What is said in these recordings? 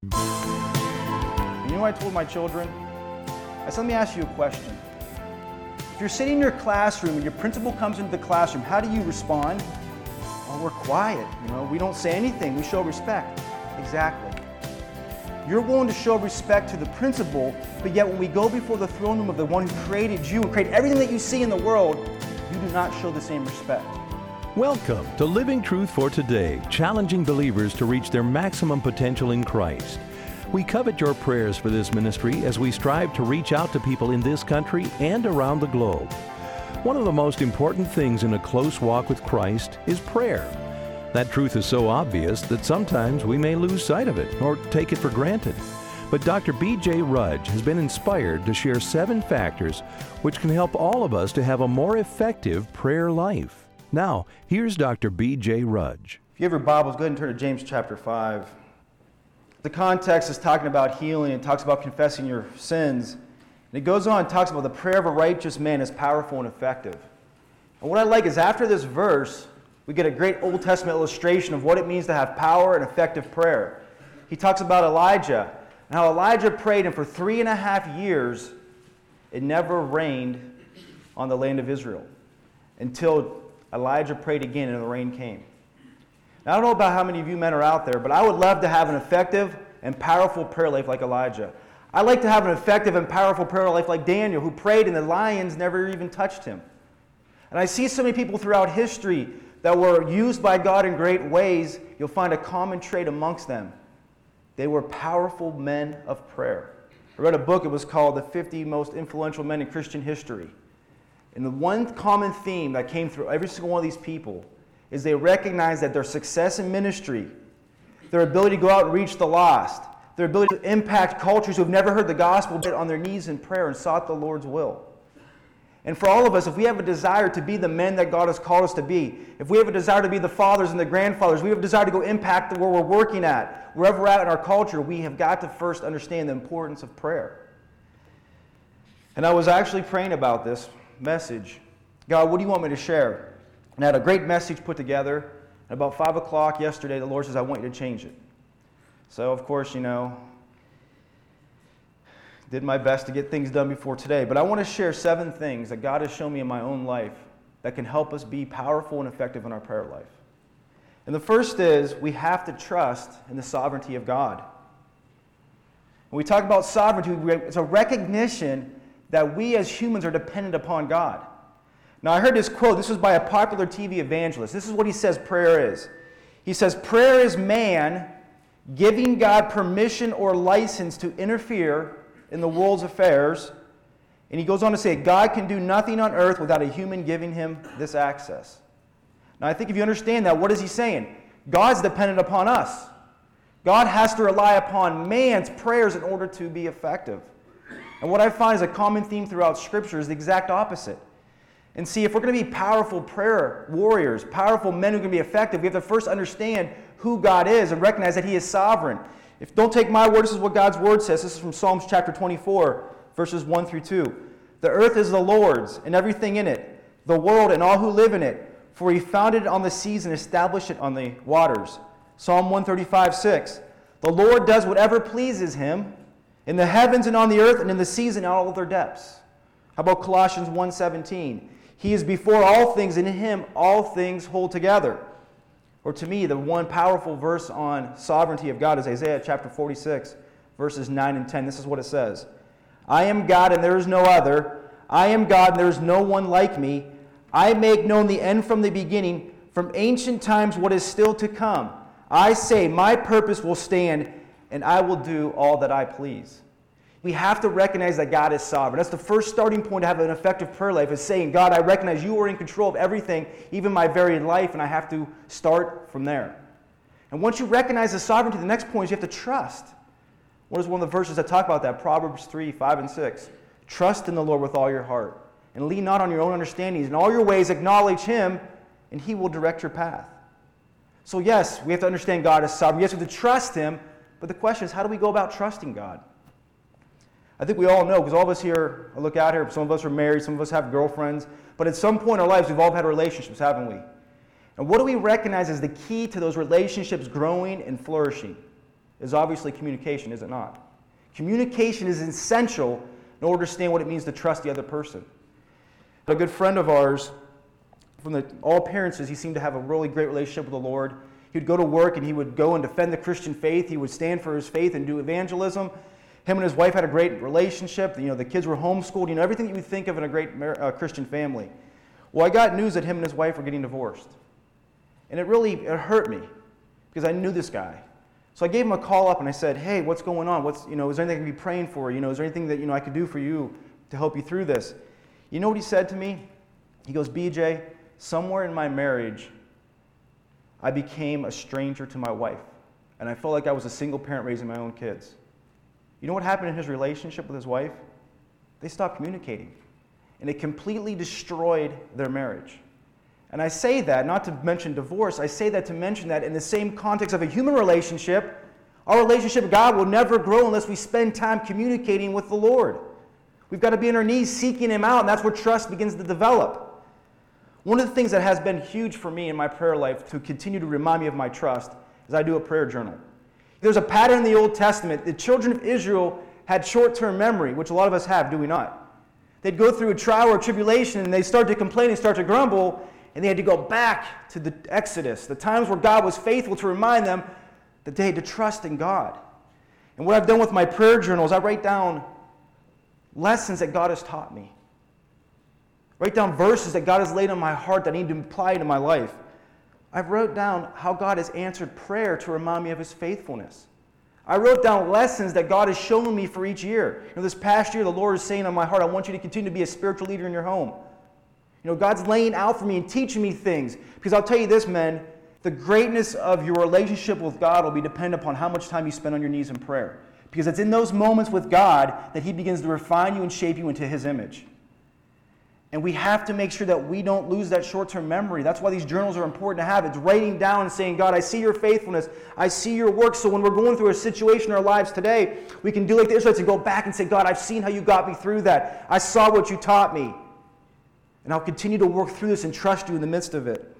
You know what I told my children? I said, let me ask you a question. If you're sitting in your classroom and your principal comes into the classroom, how do you respond? Well, we're quiet. We don't say anything. We show respect. Exactly. You're willing to show respect to the principal, but yet when we go before the throne room of the one who created you and created everything that you see in the world, you do not show the same respect. Welcome to Living Truth for Today, challenging believers to reach their maximum potential in Christ. We covet your prayers for this ministry as we strive to reach out to people in this country and around the globe. One of the most important things in a close walk with Christ is prayer. That truth is so obvious that sometimes we may lose sight of it or take it for granted. But Dr. B.J. Rudge has been inspired to share 7 factors which can help all of us to have a more effective prayer life. Now, here's Dr. B.J. Rudge. If you have your Bibles, go ahead and turn to James chapter 5. The context is talking about healing and talks about confessing your sins. And it goes on and talks about the prayer of a righteous man is powerful and effective. And what I like is after this verse, we get a great Old Testament illustration of what it means to have power and effective prayer. He talks about Elijah and how Elijah prayed, and for 3.5 years, it never rained on the land of Israel until Elijah prayed again and the rain came. Now, I don't know about how many of you men are out there, but I would love to have an effective and powerful prayer life like Elijah. I like to have an effective and powerful prayer life like Daniel, who prayed and the lions never even touched him. And I see so many people throughout history that were used by God in great ways. You'll find a common trait amongst them. They were powerful men of prayer. I read a book, it was called The 50 Most Influential Men in Christian History. And the one common theme that came through every single one of these people is they recognized that their success in ministry, their ability to go out and reach the lost, their ability to impact cultures who have never heard the gospel, get on their knees in prayer and sought the Lord's will. And for all of us, if we have a desire to be the men that God has called us to be, if we have a desire to be the fathers and the grandfathers, we have a desire to go impact where we're working at, wherever we're at in our culture, we have got to first understand the importance of prayer. And I was actually praying about this message. God, what do you want me to share? And I had a great message put together. At about 5 o'clock yesterday, the Lord says, I want you to change it. So, of course, did my best to get things done before today. But I want to share 7 things that God has shown me in my own life that can help us be powerful and effective in our prayer life. And the first is we have to trust in the sovereignty of God. When we talk about sovereignty, it's a recognition that we as humans are dependent upon God. Now, I heard this quote. This was by a popular TV evangelist. This is what he says prayer is. He says, prayer is man giving God permission or license to interfere in the world's affairs. And he goes on to say, God can do nothing on earth without a human giving him this access. Now, I think if you understand that, what is he saying? God's dependent upon us. God has to rely upon man's prayers in order to be effective. And what I find is a common theme throughout Scripture is the exact opposite. And see, if we're going to be powerful prayer warriors, powerful men who can be effective, we have to first understand who God is and recognize that He is sovereign. Don't take my word, this is what God's word says. This is from Psalms chapter 24, verses 1 through 2. The earth is the Lord's and everything in it, the world and all who live in it, for He founded it on the seas and established it on the waters. Psalm 135, 6. The Lord does whatever pleases Him in the heavens and on the earth and in the seas and all of their depths. How about Colossians 1:17? He is before all things, and in Him all things hold together. Or to me, the one powerful verse on sovereignty of God is Isaiah chapter 46, verses 9 and 10. This is what it says. I am God and there is no other. I am God and there is no one like me. I make known the end from the beginning, from ancient times what is still to come. I say, my purpose will stand, and I will do all that I please. We have to recognize that God is sovereign. That's the first starting point to have an effective prayer life, is saying, God, I recognize you are in control of everything, even my very life, and I have to start from there. And once you recognize the sovereignty, the next point is you have to trust. What is one of the verses that talk about that? Proverbs 3, 5, and 6. Trust in the Lord with all your heart, and lean not on your own understandings. In all your ways acknowledge Him, and He will direct your path. So yes, we have to understand God is sovereign. Yes, we have to trust Him, but the question is, how do we go about trusting God? I think we all know, because all of us here, I look out here, some of us are married, some of us have girlfriends, but at some point in our lives, we've all had relationships, haven't we? And what do we recognize as the key to those relationships growing and flourishing? is obviously communication, is it not? Communication is essential in order to understand what it means to trust the other person. A good friend of ours, from all appearances, he seemed to have a really great relationship with the Lord. He would go to work and he would go and defend the Christian faith. He would stand for his faith and do evangelism. Him and his wife had a great relationship. The kids were homeschooled. Everything you would think of in a great Christian family. Well, I got news that him and his wife were getting divorced. And it hurt me because I knew this guy. So I gave him a call up and I said, hey, what's going on? Is there anything I can be praying for? Is there anything that I could do for you to help you through this? You know what he said to me? He goes, BJ, somewhere in my marriage, I became a stranger to my wife. And I felt like I was a single parent raising my own kids. You know what happened in his relationship with his wife? They stopped communicating. And it completely destroyed their marriage. And I say that not to mention divorce. I say that to mention that in the same context of a human relationship, our relationship with God will never grow unless we spend time communicating with the Lord. We've got to be on our knees seeking Him out, and that's where trust begins to develop. One of the things that has been huge for me in my prayer life to continue to remind me of my trust is I do a prayer journal. There's a pattern in the Old Testament. The children of Israel had short-term memory, which a lot of us have, do we not? They'd go through a trial or tribulation, and they start to complain and start to grumble, and they had to go back to the Exodus, the times where God was faithful, to remind them that they had to trust in God. And what I've done with my prayer journal is I write down lessons that God has taught me. Write down verses that God has laid on my heart that I need to apply to my life. I've wrote down how God has answered prayer to remind me of His faithfulness. I wrote down lessons that God has shown me for each year. This past year, the Lord is saying on my heart, I want you to continue to be a spiritual leader in your home. God's laying out for me and teaching me things. Because I'll tell you this, men, the greatness of your relationship with God will be dependent upon how much time you spend on your knees in prayer. Because it's in those moments with God that He begins to refine you and shape you into His image. And we have to make sure that we don't lose that short-term memory. That's why these journals are important to have. It's writing down and saying, God, I see your faithfulness. I see your work. So when we're going through a situation in our lives today, we can do like the Israelites and go back and say, God, I've seen how you got me through that. I saw what you taught me. And I'll continue to work through this and trust you in the midst of it.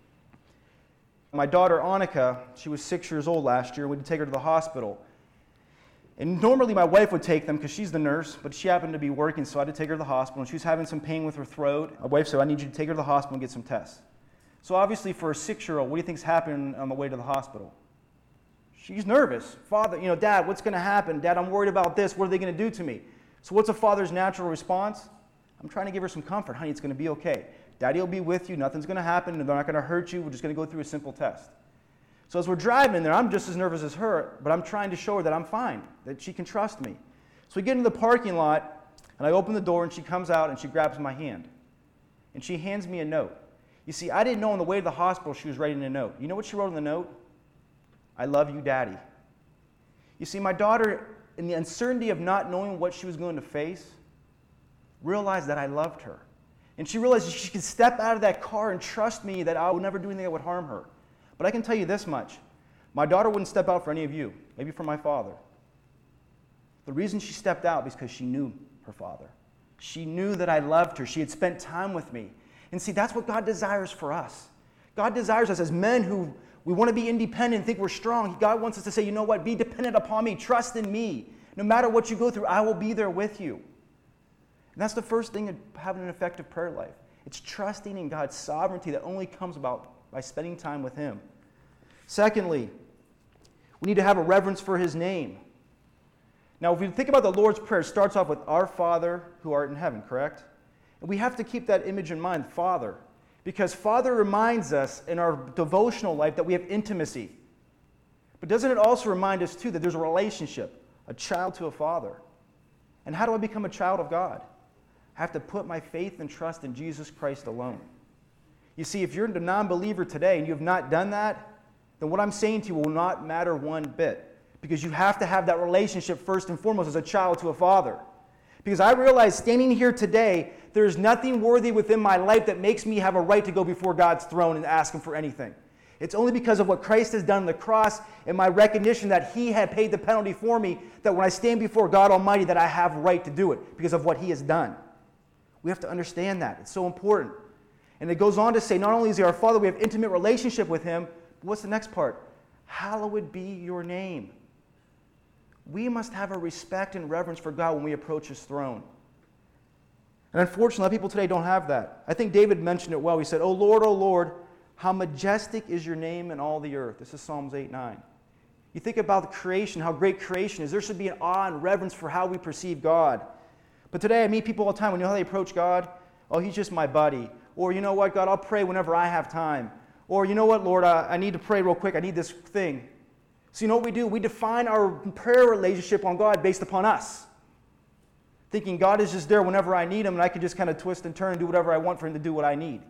My daughter, Annika, she was 6 years old last year. We had to take her to the hospital. And normally my wife would take them because she's the nurse, but she happened to be working, so I had to take her to the hospital. And she was having some pain with her throat. My wife said, I need you to take her to the hospital and get some tests. So obviously for a 6-year-old, what do you think's happening on the way to the hospital? She's nervous. Father, Dad, what's going to happen? Dad, I'm worried about this. What are they going to do to me? So what's a father's natural response? I'm trying to give her some comfort. Honey, it's going to be okay. Daddy will be with you. Nothing's going to happen. They're not going to hurt you. We're just going to go through a simple test. So as we're driving there, I'm just as nervous as her, but I'm trying to show her that I'm fine, that she can trust me. So we get into the parking lot, and I open the door, and she comes out, and she grabs my hand. And she hands me a note. You see, I didn't know on the way to the hospital she was writing a note. You know what she wrote in the note? I love you, Daddy. You see, my daughter, in the uncertainty of not knowing what she was going to face, realized that I loved her. And she realized she could step out of that car and trust me that I would never do anything that would harm her. But I can tell you this much. My daughter wouldn't step out for any of you, maybe for my father. The reason she stepped out is because she knew her father. She knew that I loved her. She had spent time with me. And see, that's what God desires for us. God desires us as men who we want to be independent and think we're strong. God wants us to say, you know what, be dependent upon me, trust in me. No matter what you go through, I will be there with you. And that's the first thing of having an effective prayer life. It's trusting in God's sovereignty that only comes about by spending time with Him. Secondly, we need to have a reverence for His name. Now, if you think about the Lord's Prayer, it starts off with our Father who art in heaven, correct? And we have to keep that image in mind, Father, because Father reminds us in our devotional life that we have intimacy. But doesn't it also remind us, too, that there's a relationship, a child to a father? And how do I become a child of God? I have to put my faith and trust in Jesus Christ alone. You see, if you're a non-believer today and you have not done that, then what I'm saying to you will not matter one bit. Because you have to have that relationship first and foremost as a child to a father. Because I realize standing here today, there's nothing worthy within my life that makes me have a right to go before God's throne and ask Him for anything. It's only because of what Christ has done on the cross and my recognition that He had paid the penalty for me, that when I stand before God Almighty, that I have right to do it because of what He has done. We have to understand that. It's so important. And it goes on to say, not only is He our Father, we have intimate relationship with Him, but what's the next part? Hallowed be your name. We must have a respect and reverence for God when we approach His throne. And unfortunately, a lot of people today don't have that. I think David mentioned it well. He said, O Lord, how majestic is your name in all the earth. This is Psalms 8:9. You think about the creation, how great creation is. There should be an awe and reverence for how we perceive God. But today I meet people all the time. When you know how they approach God? Oh, He's just my buddy. Or, you know what, God, I'll pray whenever I have time. Or, you know what, Lord, I need to pray real quick. I need this thing. So you know what we do? We define our prayer relationship on God based upon us. Thinking God is just there whenever I need Him, and I can just kind of twist and turn and do whatever I want for Him to do what I need.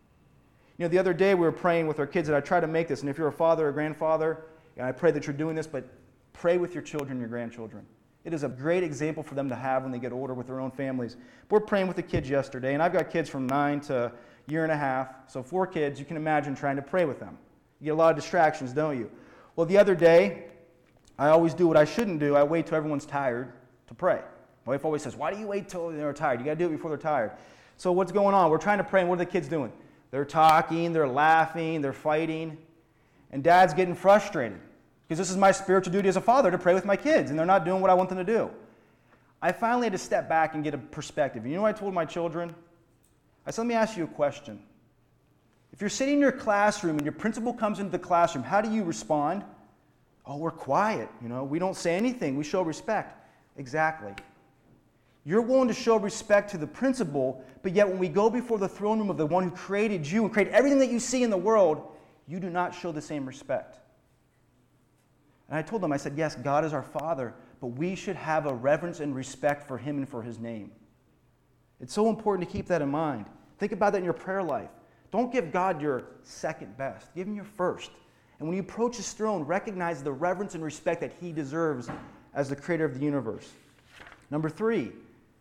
You know, the other day we were praying with our kids, and I try to make this, and if you're a father or grandfather, and I pray that you're doing this, but pray with your children and your grandchildren. It is a great example for them to have when they get older with their own families. We're praying with the kids yesterday, and I've got kids from 9 to a year and a half, so 4 kids. You can imagine trying to pray with them. You get a lot of distractions, don't you? Well, the other day, I always do what I shouldn't do. I wait till everyone's tired to pray. My wife always says, why do you wait till they're tired? You got to do it before they're tired. So what's going on? We're trying to pray, and what are the kids doing? They're talking, they're laughing, they're fighting, and Dad's getting frustrated because this is my spiritual duty as a father to pray with my kids, and they're not doing what I want them to do. I finally had to step back and get a perspective. You know what I told my children? I said, let me ask you a question. If you're sitting in your classroom and your principal comes into the classroom, how do you respond? Oh, we're quiet. You know, we don't say anything. We show respect. Exactly. You're willing to show respect to the principal, but yet when we go before the throne room of the one who created you and created everything that you see in the world, you do not show the same respect. And I told them, I said, yes, God is our Father, but we should have a reverence and respect for Him and for His name. It's so important to keep that in mind. Think about that in your prayer life. Don't give God your second best. Give Him your first. And when you approach His throne, recognize the reverence and respect that He deserves as the creator of the universe. Number 3,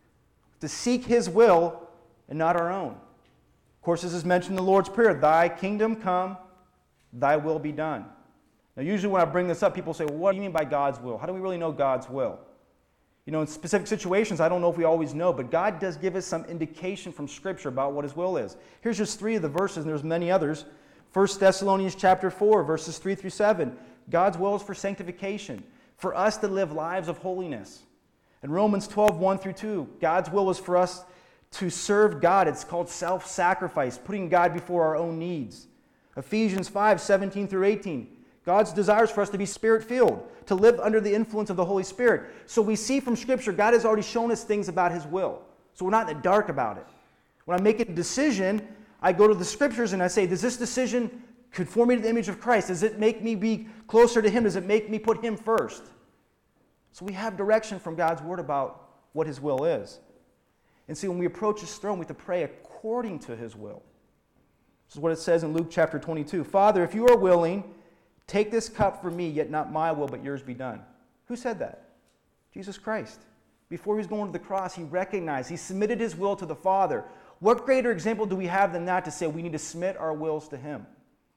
to seek His will and not our own. Of course, this is mentioned in the Lord's Prayer, Thy kingdom come, Thy will be done. Now, usually when I bring this up, people say, well, what do you mean by God's will? How do we really know God's will? You know, in specific situations, I don't know if we always know, but God does give us some indication from Scripture about what His will is. Here's just 3 of the verses, and there's many others. 1 Thessalonians chapter 4, verses 3 through 7. God's will is for sanctification, for us to live lives of holiness. In Romans 12, 1 through 2, God's will is for us to serve God. It's called self-sacrifice, putting God before our own needs. Ephesians 5, 17 through 18. God's desires for us to be Spirit-filled, to live under the influence of the Holy Spirit. So we see from Scripture, God has already shown us things about His will. So we're not in the dark about it. When I make a decision, I go to the Scriptures and I say, does this decision conform me to the image of Christ? Does it make me be closer to Him? Does it make me put Him first? So we have direction from God's Word about what His will is. And see, when we approach His throne, we have to pray according to His will. This is what it says in Luke chapter 22. Father, if you are willing, take this cup from me, yet not my will, but yours be done. Who said that? Jesus Christ. Before He was going to the cross, He recognized, He submitted His will to the Father. What greater example do we have than that to say we need to submit our wills to Him?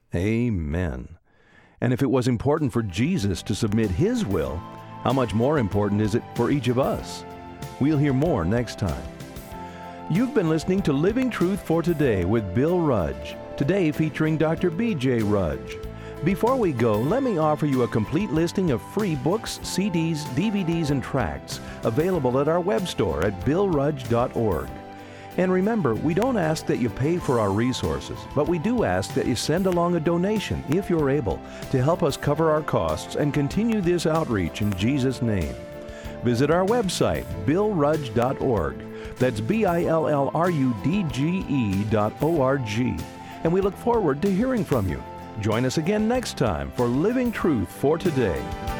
Amen. And if it was important for Jesus to submit His will, how much more important is it for each of us? We'll hear more next time. You've been listening to Living Truth for Today with Bill Rudge, today featuring Dr. B.J. Rudge. Before we go, let me offer you a complete listing of free books, CDs, DVDs, and tracts available at our web store at billrudge.org. And remember, we don't ask that you pay for our resources, but we do ask that you send along a donation, if you're able, to help us cover our costs and continue this outreach in Jesus' name. Visit our website, billrudge.org. That's BILLRUDGE.org. And we look forward to hearing from you. Join us again next time for Living Truth for Today.